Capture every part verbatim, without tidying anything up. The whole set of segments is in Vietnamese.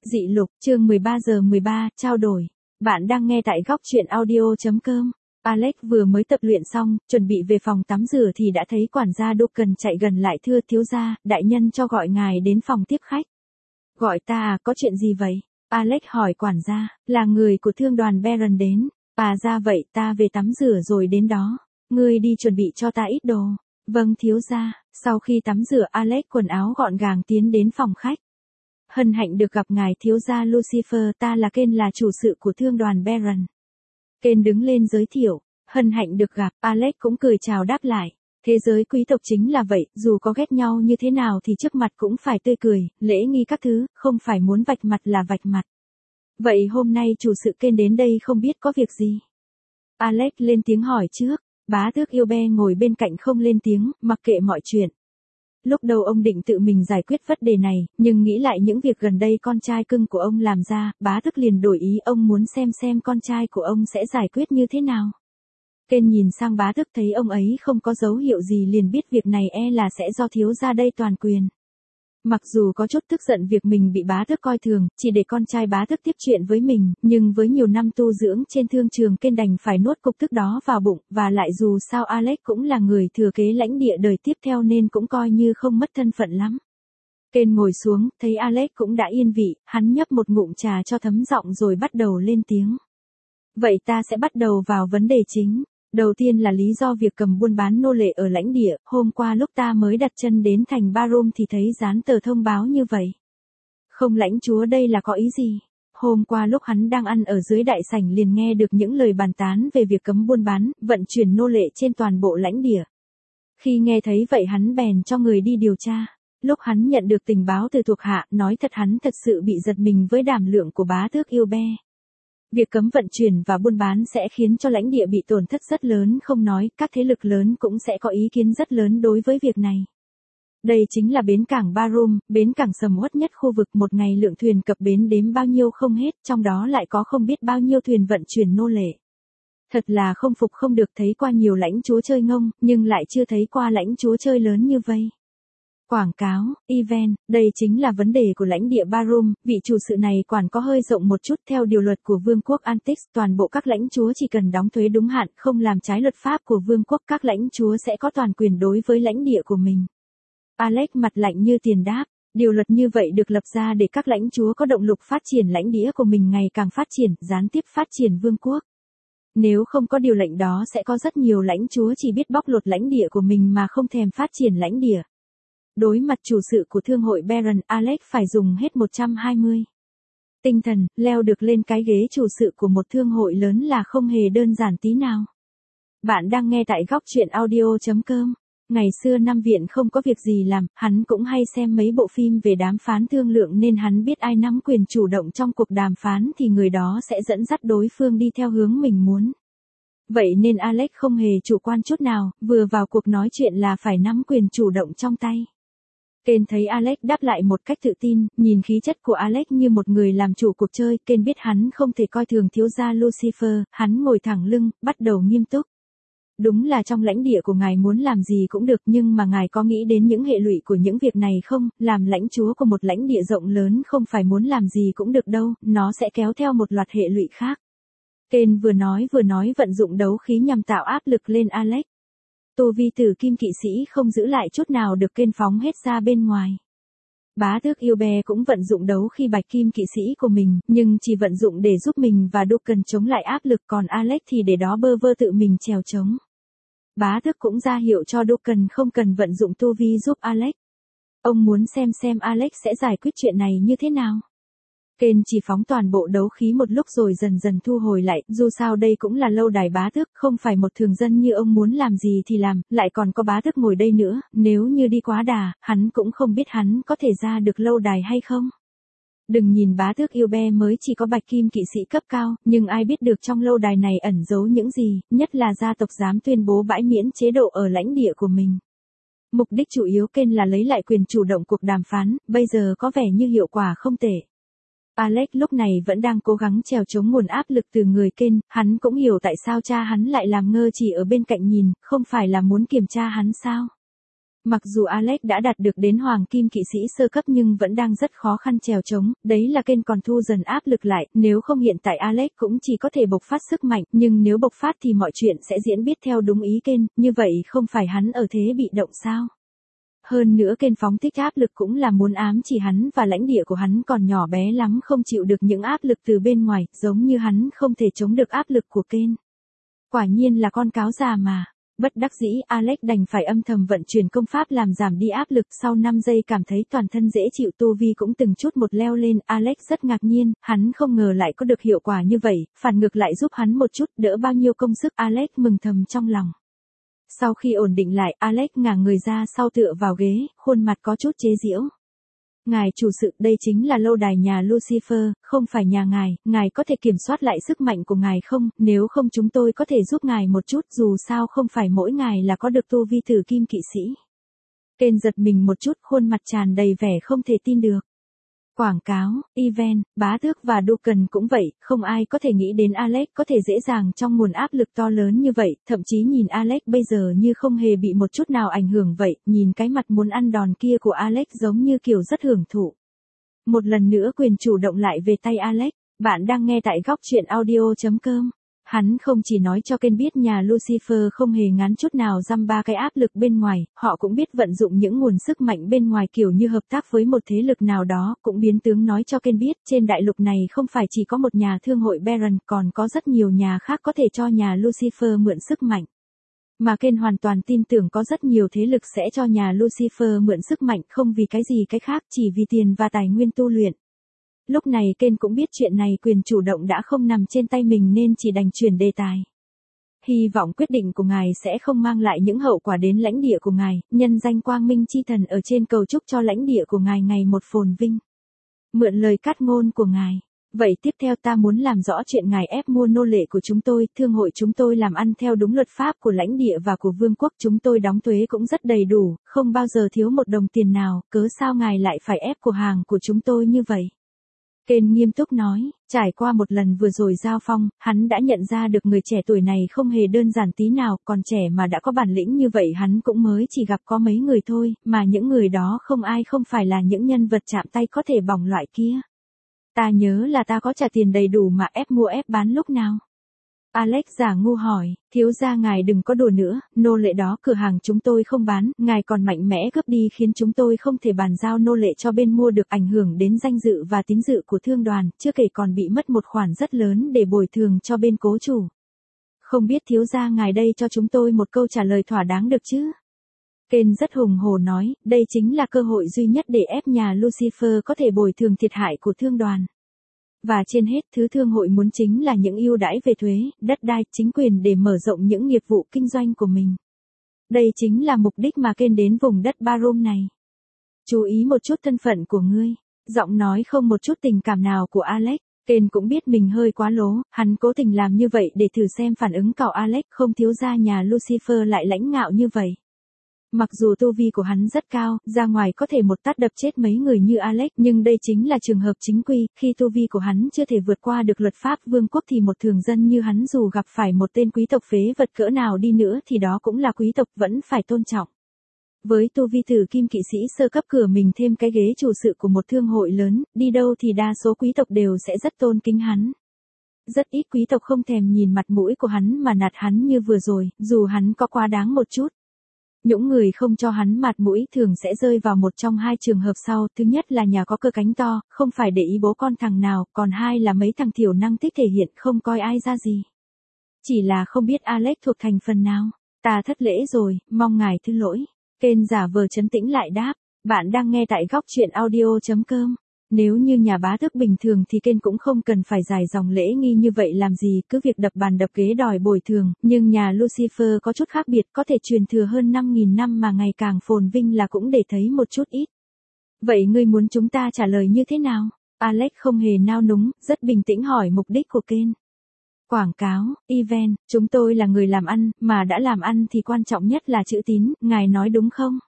Dị lục, chương mười ba giờ mười ba, trao đổi. Bạn đang nghe tại góc truyện audio.com. Alex vừa mới tập luyện xong, chuẩn bị về phòng tắm rửa thì đã thấy quản gia Duncan chạy gần lại thưa thiếu gia, đại nhân cho gọi ngài đến phòng tiếp khách. Gọi ta à, có chuyện gì vậy? Alex hỏi quản gia, là người của thương đoàn Baron đến. À ra vậy, ta về tắm rửa rồi đến đó. Ngươi đi chuẩn bị cho ta ít đồ. Vâng thiếu gia. Sau khi tắm rửa Alex quần áo gọn gàng tiến đến phòng khách. Hân hạnh được gặp ngài thiếu gia Lucifer, ta là Ken, là chủ sự của thương đoàn Baron. Ken đứng lên giới thiệu, hân hạnh được gặp, Alex cũng cười chào đáp lại. Thế giới quý tộc chính là vậy, dù có ghét nhau như thế nào thì trước mặt cũng phải tươi cười, lễ nghi các thứ, không phải muốn vạch mặt là vạch mặt. Vậy hôm nay chủ sự Ken đến đây không biết có việc gì? Alex lên tiếng hỏi trước, bá tước Ilbe ngồi bên cạnh không lên tiếng, mặc kệ mọi chuyện. Lúc đầu ông định tự mình giải quyết vấn đề này, nhưng nghĩ lại những việc gần đây con trai cưng của ông làm ra, bá tước liền đổi ý, ông muốn xem xem con trai của ông sẽ giải quyết như thế nào. Ken nhìn sang bá tước thấy ông ấy không có dấu hiệu gì liền biết việc này e là sẽ do thiếu gia đây toàn quyền. Mặc dù có chút tức giận việc mình bị bá tước coi thường, chỉ để con trai bá tước tiếp chuyện với mình, nhưng với nhiều năm tu dưỡng trên thương trường Ken đành phải nuốt cục tức đó vào bụng, và lại dù sao Alex cũng là người thừa kế lãnh địa đời tiếp theo nên cũng coi như không mất thân phận lắm. Ken ngồi xuống, thấy Alex cũng đã yên vị, hắn nhấp một ngụm trà cho thấm giọng rồi bắt đầu lên tiếng. Vậy ta sẽ bắt đầu vào vấn đề chính. Đầu tiên là lý do việc cầm buôn bán nô lệ ở lãnh địa, hôm qua lúc ta mới đặt chân đến thành Barum thì thấy dán tờ thông báo như vậy. Không lãnh chúa đây là có ý gì? Hôm qua lúc hắn đang ăn ở dưới đại sảnh liền nghe được những lời bàn tán về việc cấm buôn bán, vận chuyển nô lệ trên toàn bộ lãnh địa. Khi nghe thấy vậy hắn bèn cho người đi điều tra. Lúc hắn nhận được tình báo từ thuộc hạ, nói thật hắn thật sự bị giật mình với đảm lượng của bá tước Ilbe. Việc cấm vận chuyển và buôn bán sẽ khiến cho lãnh địa bị tổn thất rất lớn, không nói, các thế lực lớn cũng sẽ có ý kiến rất lớn đối với việc này. Đây chính là bến cảng Barum, bến cảng sầm uất nhất khu vực, một ngày lượng thuyền cập bến đếm bao nhiêu không hết, trong đó lại có không biết bao nhiêu thuyền vận chuyển nô lệ. Thật là không phục không được, thấy qua nhiều lãnh chúa chơi ngông, nhưng lại chưa thấy qua lãnh chúa chơi lớn như vây. Quảng cáo, event, đây chính là vấn đề của lãnh địa Barum, vị chủ sự này quản có hơi rộng một chút. Theo điều luật của Vương quốc Antix, toàn bộ các lãnh chúa chỉ cần đóng thuế đúng hạn, không làm trái luật pháp của Vương quốc, các lãnh chúa sẽ có toàn quyền đối với lãnh địa của mình. Alex mặt lạnh như tiền đáp, điều luật như vậy được lập ra để các lãnh chúa có động lực phát triển lãnh địa của mình ngày càng phát triển, gián tiếp phát triển vương quốc. Nếu không có điều lệnh đó sẽ có rất nhiều lãnh chúa chỉ biết bóc lột lãnh địa của mình mà không thèm phát triển lãnh địa. Đối mặt chủ sự của thương hội Baron, Alex phải dùng hết một trăm hai mươi. Tinh thần, leo được lên cái ghế chủ sự của một thương hội lớn là không hề đơn giản tí nào. Bạn đang nghe tại góc truyện audio.com. Ngày xưa Nam Viện không có việc gì làm, hắn cũng hay xem mấy bộ phim về đàm phán thương lượng nên hắn biết ai nắm quyền chủ động trong cuộc đàm phán thì người đó sẽ dẫn dắt đối phương đi theo hướng mình muốn. Vậy nên Alex không hề chủ quan chút nào, vừa vào cuộc nói chuyện là phải nắm quyền chủ động trong tay. Ken thấy Alex đáp lại một cách tự tin, nhìn khí chất của Alex như một người làm chủ cuộc chơi, Ken biết hắn không thể coi thường thiếu gia Lucifer, hắn ngồi thẳng lưng, bắt đầu nghiêm túc. Đúng là trong lãnh địa của ngài muốn làm gì cũng được, nhưng mà ngài có nghĩ đến những hệ lụy của những việc này không? Làm lãnh chúa của một lãnh địa rộng lớn không phải muốn làm gì cũng được đâu, nó sẽ kéo theo một loạt hệ lụy khác. Ken vừa nói vừa nói vận dụng đấu khí nhằm tạo áp lực lên Alex. Tu vi tử kim kỵ sĩ không giữ lại chút nào được Ken phóng hết ra bên ngoài. Bá tước Ilbe cũng vận dụng đấu khi bạch kim kỵ sĩ của mình, nhưng chỉ vận dụng để giúp mình và Duncan chống lại áp lực, còn Alex thì để đó bơ vơ tự mình trèo trống. Bá tước cũng ra hiệu cho Duncan không cần vận dụng tu vi giúp Alex. Ông muốn xem xem Alex sẽ giải quyết chuyện này như thế nào. Ken chỉ phóng toàn bộ đấu khí một lúc rồi dần dần thu hồi lại, dù sao đây cũng là lâu đài bá tước, không phải một thường dân như ông muốn làm gì thì làm, lại còn có bá tước ngồi đây nữa, nếu như đi quá đà, hắn cũng không biết hắn có thể ra được lâu đài hay không. Đừng nhìn bá tước Ilbe mới chỉ có bạch kim kỵ sĩ cấp cao, nhưng ai biết được trong lâu đài này ẩn giấu những gì, nhất là gia tộc dám tuyên bố bãi miễn chế độ ở lãnh địa của mình. Mục đích chủ yếu Ken là lấy lại quyền chủ động cuộc đàm phán, bây giờ có vẻ như hiệu quả không tệ. Alex lúc này vẫn đang cố gắng trèo chống nguồn áp lực từ người Ken, hắn cũng hiểu tại sao cha hắn lại làm ngơ chỉ ở bên cạnh nhìn, không phải là muốn kiểm tra hắn sao. Mặc dù Alex đã đạt được đến hoàng kim kỵ sĩ sơ cấp nhưng vẫn đang rất khó khăn trèo trống, đấy là Ken còn thu dần áp lực lại, nếu không hiện tại Alex cũng chỉ có thể bộc phát sức mạnh, nhưng nếu bộc phát thì mọi chuyện sẽ diễn biết theo đúng ý Ken, như vậy không phải hắn ở thế bị động sao? Hơn nữa Ken phóng thích áp lực cũng là muốn ám chỉ hắn và lãnh địa của hắn còn nhỏ bé lắm không chịu được những áp lực từ bên ngoài, giống như hắn không thể chống được áp lực của Ken. Quả nhiên là con cáo già mà. Bất đắc dĩ, Alex đành phải âm thầm vận chuyển công pháp làm giảm đi áp lực, sau năm giây cảm thấy toàn thân dễ chịu, tu vi cũng từng chút một leo lên, Alex rất ngạc nhiên, hắn không ngờ lại có được hiệu quả như vậy, phản ngược lại giúp hắn một chút, đỡ bao nhiêu công sức, Alex mừng thầm trong lòng. Sau khi ổn định lại, Alex ngả người ra sau tựa vào ghế, khuôn mặt có chút chế giễu. Ngài chủ sự, đây chính là lâu đài nhà Lucifer, không phải nhà ngài, ngài có thể kiểm soát lại sức mạnh của ngài không, nếu không chúng tôi có thể giúp ngài một chút, dù sao không phải mỗi ngài là có được tu vi tử kim kỵ sĩ. Ken giật mình một chút, khuôn mặt tràn đầy vẻ không thể tin được. Quảng cáo, event, bá tước và Duncan cũng vậy, không ai có thể nghĩ đến Alex có thể dễ dàng trong nguồn áp lực to lớn như vậy, thậm chí nhìn Alex bây giờ như không hề bị một chút nào ảnh hưởng vậy, nhìn cái mặt muốn ăn đòn kia của Alex giống như kiểu rất hưởng thụ. Một lần nữa quyền chủ động lại về tay Alex, bạn đang nghe tại góc truyện audio chấm com. Hắn không chỉ nói cho Ken biết nhà Lucifer không hề ngán chút nào dăm ba cái áp lực bên ngoài, họ cũng biết vận dụng những nguồn sức mạnh bên ngoài kiểu như hợp tác với một thế lực nào đó, cũng biến tướng nói cho Ken biết trên đại lục này không phải chỉ có một nhà thương hội Baron, còn có rất nhiều nhà khác có thể cho nhà Lucifer mượn sức mạnh. Mà Ken hoàn toàn tin tưởng có rất nhiều thế lực sẽ cho nhà Lucifer mượn sức mạnh không vì cái gì cái khác, chỉ vì tiền và tài nguyên tu luyện. Lúc này Ken cũng biết chuyện này quyền chủ động đã không nằm trên tay mình nên chỉ đành chuyển đề tài. Hy vọng quyết định của ngài sẽ không mang lại những hậu quả đến lãnh địa của ngài, nhân danh quang minh chi thần ở trên cầu chúc cho lãnh địa của ngài ngày một phồn vinh. Mượn lời cát ngôn của ngài. Vậy tiếp theo ta muốn làm rõ chuyện ngài ép mua nô lệ của chúng tôi, thương hội chúng tôi làm ăn theo đúng luật pháp của lãnh địa và của vương quốc, chúng tôi đóng thuế cũng rất đầy đủ, không bao giờ thiếu một đồng tiền nào, cớ sao ngài lại phải ép của hàng của chúng tôi như vậy? Ken nghiêm túc nói, trải qua một lần vừa rồi giao phong, hắn đã nhận ra được người trẻ tuổi này không hề đơn giản tí nào, còn trẻ mà đã có bản lĩnh như vậy hắn cũng mới chỉ gặp có mấy người thôi, mà những người đó không ai không phải là những nhân vật chạm tay có thể bỏng loại kia. Ta nhớ là ta có trả tiền đầy đủ mà ép mua ép bán lúc nào? Alex giả ngu hỏi, thiếu gia ngài đừng có đùa nữa, nô lệ đó cửa hàng chúng tôi không bán, ngài còn mạnh mẽ cướp đi khiến chúng tôi không thể bàn giao nô lệ cho bên mua được, ảnh hưởng đến danh dự và tín dự của thương đoàn, chưa kể còn bị mất một khoản rất lớn để bồi thường cho bên cố chủ. Không biết thiếu gia ngài đây cho chúng tôi một câu trả lời thỏa đáng được chứ? Ken rất hùng hổ nói, đây chính là cơ hội duy nhất để ép nhà Lucifer có thể bồi thường thiệt hại của thương đoàn. Và trên hết, thứ thương hội muốn chính là những ưu đãi về thuế, đất đai, chính quyền để mở rộng những nghiệp vụ kinh doanh của mình. Đây chính là mục đích mà Ken đến vùng đất Barum này. Chú ý một chút thân phận của ngươi. Giọng nói không một chút tình cảm nào của Alex. Ken cũng biết mình hơi quá lố, hắn cố tình làm như vậy để thử xem phản ứng cậu Alex, không thiếu gia nhà Lucifer lại lãnh ngạo như vậy. Mặc dù tu vi của hắn rất cao, ra ngoài có thể một tát đập chết mấy người như Alex, nhưng đây chính là trường hợp chính quy, khi tu vi của hắn chưa thể vượt qua được luật pháp vương quốc thì một thường dân như hắn dù gặp phải một tên quý tộc phế vật cỡ nào đi nữa thì đó cũng là quý tộc, vẫn phải tôn trọng. Với tu vi tử kim kỵ sĩ sơ cấp cửa mình thêm cái ghế chủ sự của một thương hội lớn, đi đâu thì đa số quý tộc đều sẽ rất tôn kính hắn. Rất ít quý tộc không thèm nhìn mặt mũi của hắn mà nạt hắn như vừa rồi, dù hắn có quá đáng một chút. Những người không cho hắn mặt mũi thường sẽ rơi vào một trong hai trường hợp sau, thứ nhất là nhà có cơ cánh to, không phải để ý bố con thằng nào, còn hai là mấy thằng thiểu năng thích thể hiện không coi ai ra gì. Chỉ là không biết Alex thuộc thành phần nào. Ta thất lễ rồi, mong ngài thứ lỗi. Ken giả vờ trấn tĩnh lại đáp, bạn đang nghe tại góc truyện audio chấm com. Nếu như nhà bá tước bình thường thì Ken cũng không cần phải dài dòng lễ nghi như vậy làm gì, cứ việc đập bàn đập ghế đòi bồi thường, nhưng nhà Lucifer có chút khác biệt, có thể truyền thừa hơn năm nghìn năm mà ngày càng phồn vinh là cũng để thấy một chút ít. Vậy ngươi muốn chúng ta trả lời như thế nào? Alex không hề nao núng, rất bình tĩnh hỏi mục đích của Ken. Quảng cáo, event, chúng tôi là người làm ăn, mà đã làm ăn thì quan trọng nhất là chữ tín, ngài nói đúng không?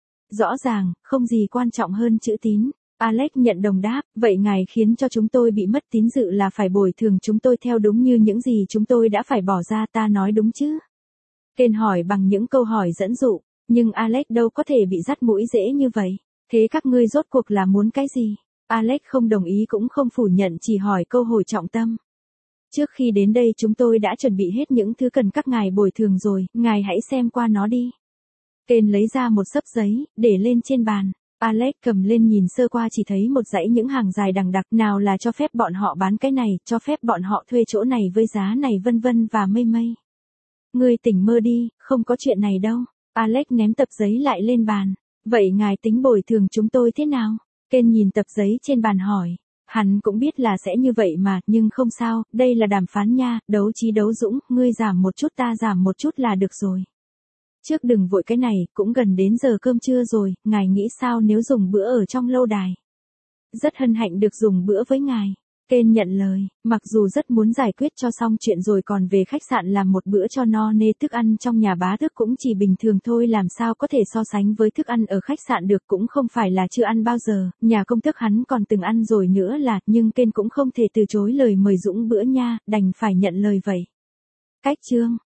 Rõ ràng, không gì quan trọng hơn chữ tín. Alex nhận đồng đáp, vậy ngài khiến cho chúng tôi bị mất tín dự là phải bồi thường chúng tôi theo đúng như những gì chúng tôi đã phải bỏ ra, ta nói đúng chứ? Ken hỏi bằng những câu hỏi dẫn dụ, Nhưng Alex đâu có thể bị dắt mũi dễ như vậy. Thế các ngươi rốt cuộc là muốn cái gì? Alex không đồng ý cũng không phủ nhận, chỉ hỏi câu hỏi trọng tâm. Trước khi đến đây chúng tôi đã chuẩn bị hết những thứ cần các ngài bồi thường rồi, ngài hãy xem qua nó đi. Kane lấy ra một xấp giấy, để lên trên bàn. Alex cầm lên nhìn sơ qua, chỉ thấy một dãy những hàng dài đằng đặc, nào là cho phép bọn họ bán cái này, cho phép bọn họ thuê chỗ này với giá này vân vân và mây mây. Ngươi tỉnh mơ đi, không có chuyện này đâu. Alex ném tập giấy lại lên bàn. Vậy ngài tính bồi thường chúng tôi thế nào? Kane nhìn tập giấy trên bàn hỏi. Hắn cũng biết là sẽ như vậy mà, nhưng không sao, đây là đàm phán nha, đấu trí đấu dũng, ngươi giảm một chút ta giảm một chút là được rồi. Trước đừng vội cái này, cũng gần đến giờ cơm trưa rồi, ngài nghĩ sao nếu dùng bữa ở trong lâu đài? Rất hân hạnh được dùng bữa với ngài. Kane nhận lời, mặc dù rất muốn giải quyết cho xong chuyện rồi còn về khách sạn làm một bữa cho no nê, thức ăn trong nhà bá tước cũng chỉ bình thường thôi, làm sao có thể so sánh với thức ăn ở khách sạn được, cũng không phải là chưa ăn bao giờ, nhà công tước hắn còn từng ăn rồi nữa là, nhưng Kane cũng không thể từ chối lời mời dũng bữa nha, đành phải nhận lời vậy. Cách chương